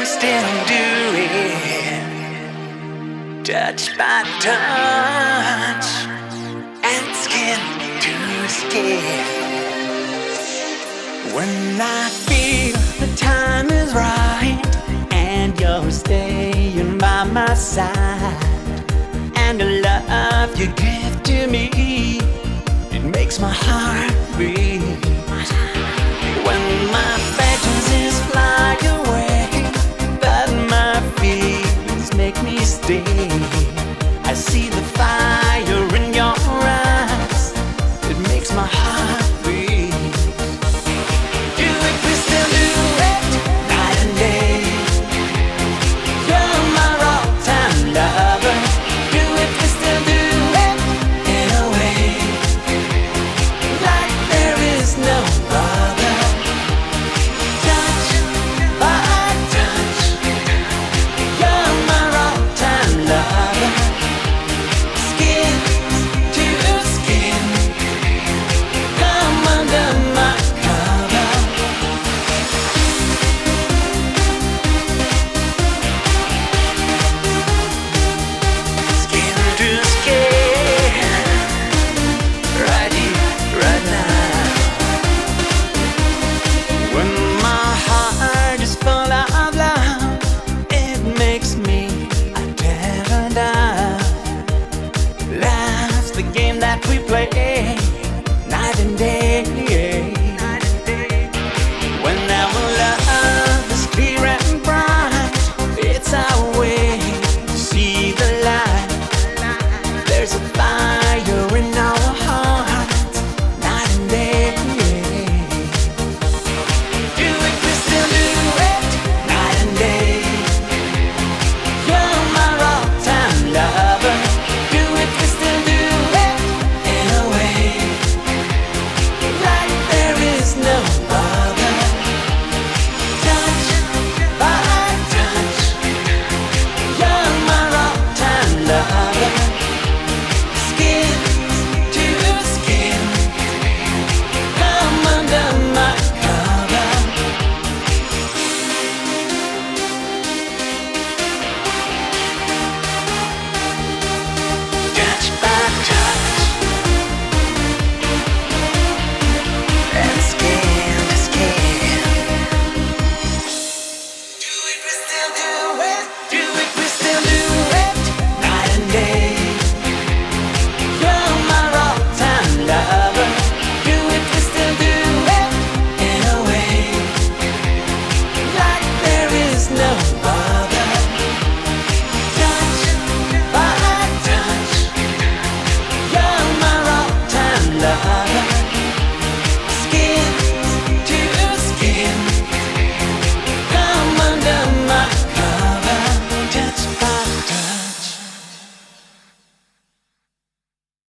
still do it, touch by touch and skin to skin. When I feel the time is right and you're staying by my side, and the love you give to me, it makes my heart beat. When my fantasies fly away, but my feelings make me stay. I see the fire in your eyes, it makes my heart beat. Do it, we still do it, night and day. You're my all-time lover. Do it, we still do it, in a way, like there is no other. Touch by touch, you're my all-time lover. Skin to skin, come under my cover. Skin to skin, right here, right now. When my heart is full of love, it makes me a terror down. Love's the game that we play, night and day. When our love is clear and bright, it's our way to see the light. There's a fire in our hearts, night and day. Do it, we still do it, night and day. You're my all-time lover. Do it, we still do it, in a way, like there is no other. Touch by touch, you're my all-time lover. Skin to skin, come under my cover. Touch by touch and skin to skin. Do it, we still do it. Do it, we still do it, night and day. You're my all-time lover. Do it, we still do it, in a way, like there is no other. Touch by touch, you're my all-time lover.